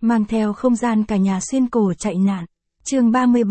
mang theo không gian cả nhà xuyên cổ chạy nạn. Chương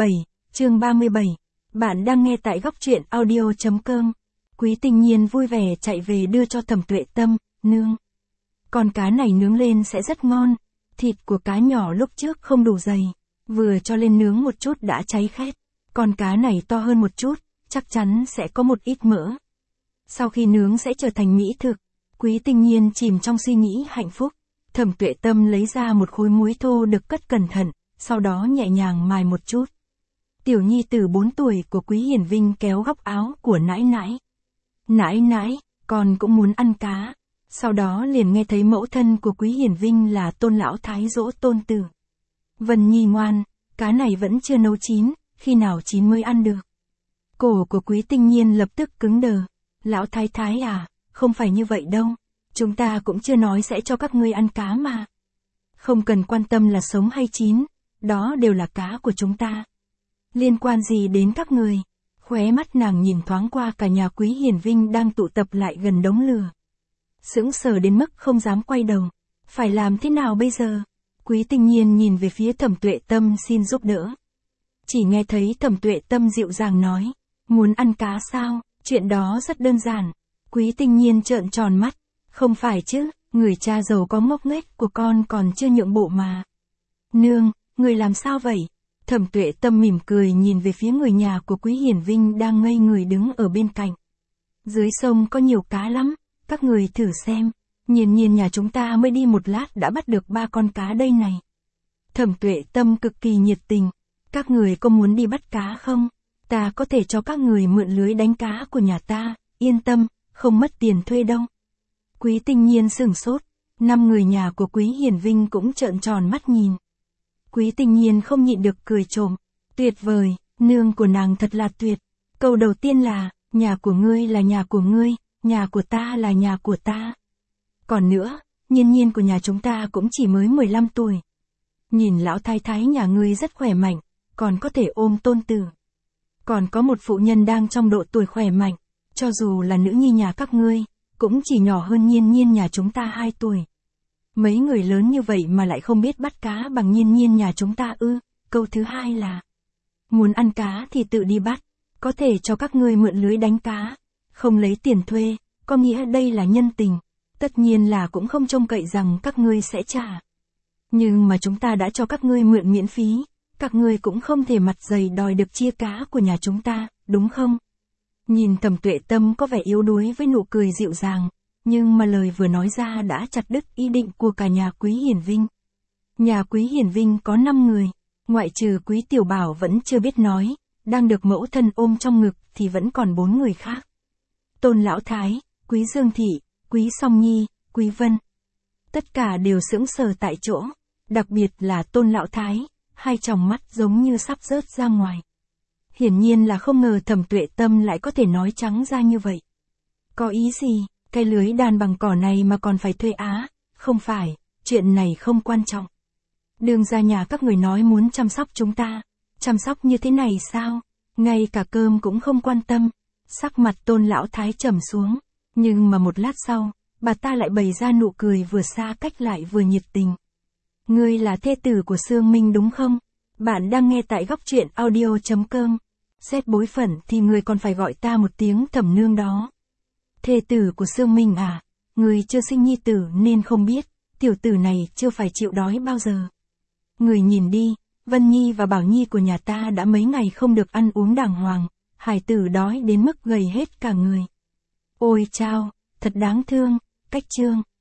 37. Bạn đang nghe tại góc truyện audio.com. Quý Tình Nhiên vui vẻ chạy về đưa cho Thẩm Tuệ Tâm, nương. Con cá này nướng lên sẽ rất ngon, thịt của cá nhỏ lúc trước không đủ dày, vừa cho lên nướng một chút đã cháy khét. Con cá này to hơn một chút, chắc chắn sẽ có một ít mỡ. Sau khi nướng sẽ trở thành mỹ thực. Quý Tình Nhiên chìm trong suy nghĩ hạnh phúc. Thẩm Tuệ Tâm lấy ra một khối muối thô được cất cẩn thận, sau đó nhẹ nhàng mài một chút. Tiểu nhi tử 4 tuổi của Quý Hiển Vinh kéo góc áo của nãi nãi. Nãi nãi, con cũng muốn ăn cá. Sau đó liền nghe thấy mẫu thân của Quý Hiển Vinh là Tôn lão thái dỗ tôn tử. Vân Nhi ngoan, cá này vẫn chưa nấu chín, khi nào chín mới ăn được. Cổ của Quý Tình Nhiên lập tức cứng đờ. Lão thái thái à, không phải như vậy đâu. Chúng ta cũng chưa nói sẽ cho các ngươi ăn cá mà. Không cần quan tâm là sống hay chín, đó đều là cá của chúng ta. Liên quan gì đến các người? Khóe mắt nàng nhìn thoáng qua cả nhà Quý Hiển Vinh đang tụ tập lại gần đống lửa. Sững sờ đến mức không dám quay đầu. Phải làm thế nào bây giờ? Quý Tình Nhiên nhìn về phía Thẩm Tuệ Tâm xin giúp đỡ. Chỉ nghe thấy Thẩm Tuệ Tâm dịu dàng nói, muốn ăn cá sao? Chuyện đó rất đơn giản. Quý Tình Nhiên trợn tròn mắt. Không phải chứ, người cha giàu có ngốc nghếch của con còn chưa nhượng bộ mà. Nương, người làm sao vậy? Thẩm Tuệ Tâm mỉm cười nhìn về phía người nhà của Quý Hiển Vinh đang ngây người đứng ở bên cạnh. Dưới sông có nhiều cá lắm, các người thử xem. Nhiên nhà chúng ta mới đi một lát đã bắt được 3 con cá đây này. Thẩm Tuệ Tâm cực kỳ nhiệt tình. Các người có muốn đi bắt cá không? Ta có thể cho các người mượn lưới đánh cá của nhà ta, yên tâm, không mất tiền thuê đâu. Quý Tình Nhiên sửng sốt, 5 người nhà của Quý Hiển Vinh cũng trợn tròn mắt nhìn. Quý Tình Nhiên không nhịn được cười trộm, tuyệt vời, nương của nàng thật là tuyệt. Câu đầu tiên là, nhà của ngươi là nhà của ngươi, nhà của ta là nhà của ta. Còn nữa, Nhiên của nhà chúng ta cũng chỉ mới 15 tuổi. Nhìn lão thái thái nhà ngươi rất khỏe mạnh, còn có thể ôm tôn tử. Còn có một phụ nhân đang trong độ tuổi khỏe mạnh, cho dù là nữ nhi nhà các ngươi, cũng chỉ nhỏ hơn Nhiên nhà chúng ta 2 tuổi. Mấy người lớn như vậy mà lại không biết bắt cá bằng Nhiên nhà chúng ta ư? Câu thứ hai là, muốn ăn cá thì tự đi bắt, có thể cho các ngươi mượn lưới đánh cá, không lấy tiền thuê, có nghĩa đây là nhân tình, tất nhiên là cũng không trông cậy rằng các ngươi sẽ trả. Nhưng mà chúng ta đã cho các ngươi mượn miễn phí, các ngươi cũng không thể mặt dày đòi được chia cá của nhà chúng ta, đúng không? Nhìn Thẩm Tuệ Tâm có vẻ yếu đuối với nụ cười dịu dàng, nhưng mà lời vừa nói ra đã chặt đứt ý định của cả nhà Quý Hiển Vinh. Nhà Quý Hiển Vinh có 5 người, ngoại trừ Quý Tiểu Bảo vẫn chưa biết nói, đang được mẫu thân ôm trong ngực thì vẫn còn 4 người khác. Tôn Lão Thái, Quý Dương Thị, Quý Song Nhi, Quý Vân. Tất cả đều sững sờ tại chỗ, đặc biệt là Tôn Lão Thái, 2 tròng mắt giống như sắp rớt ra ngoài. Hiển nhiên là không ngờ Thẩm Tuệ Tâm lại có thể nói trắng ra như vậy. Có ý gì, cái lưới đàn bằng cỏ này mà còn phải thuê á? Không phải, chuyện này không quan trọng. Đường ra nhà các người nói muốn chăm sóc chúng ta. Chăm sóc như thế này sao? Ngay cả cơm cũng không quan tâm. Sắc mặt Tôn Lão Thái trầm xuống. Nhưng mà một lát sau, bà ta lại bày ra nụ cười vừa xa cách lại vừa nhiệt tình. Ngươi là thê tử của Sương Minh đúng không? Bạn đang nghe tại góc truyện audio.com. Xét bối phận thì người còn phải gọi ta một tiếng Thẩm nương đó. Thê tử của Sương Minh à? Người chưa sinh nhi tử nên không biết, tiểu tử này chưa phải chịu đói bao giờ. Người nhìn đi, Vân Nhi và Bảo Nhi của nhà ta đã mấy ngày không được ăn uống đàng hoàng, hải tử đói đến mức gầy hết cả người. Ôi chao, thật đáng thương, cách chương.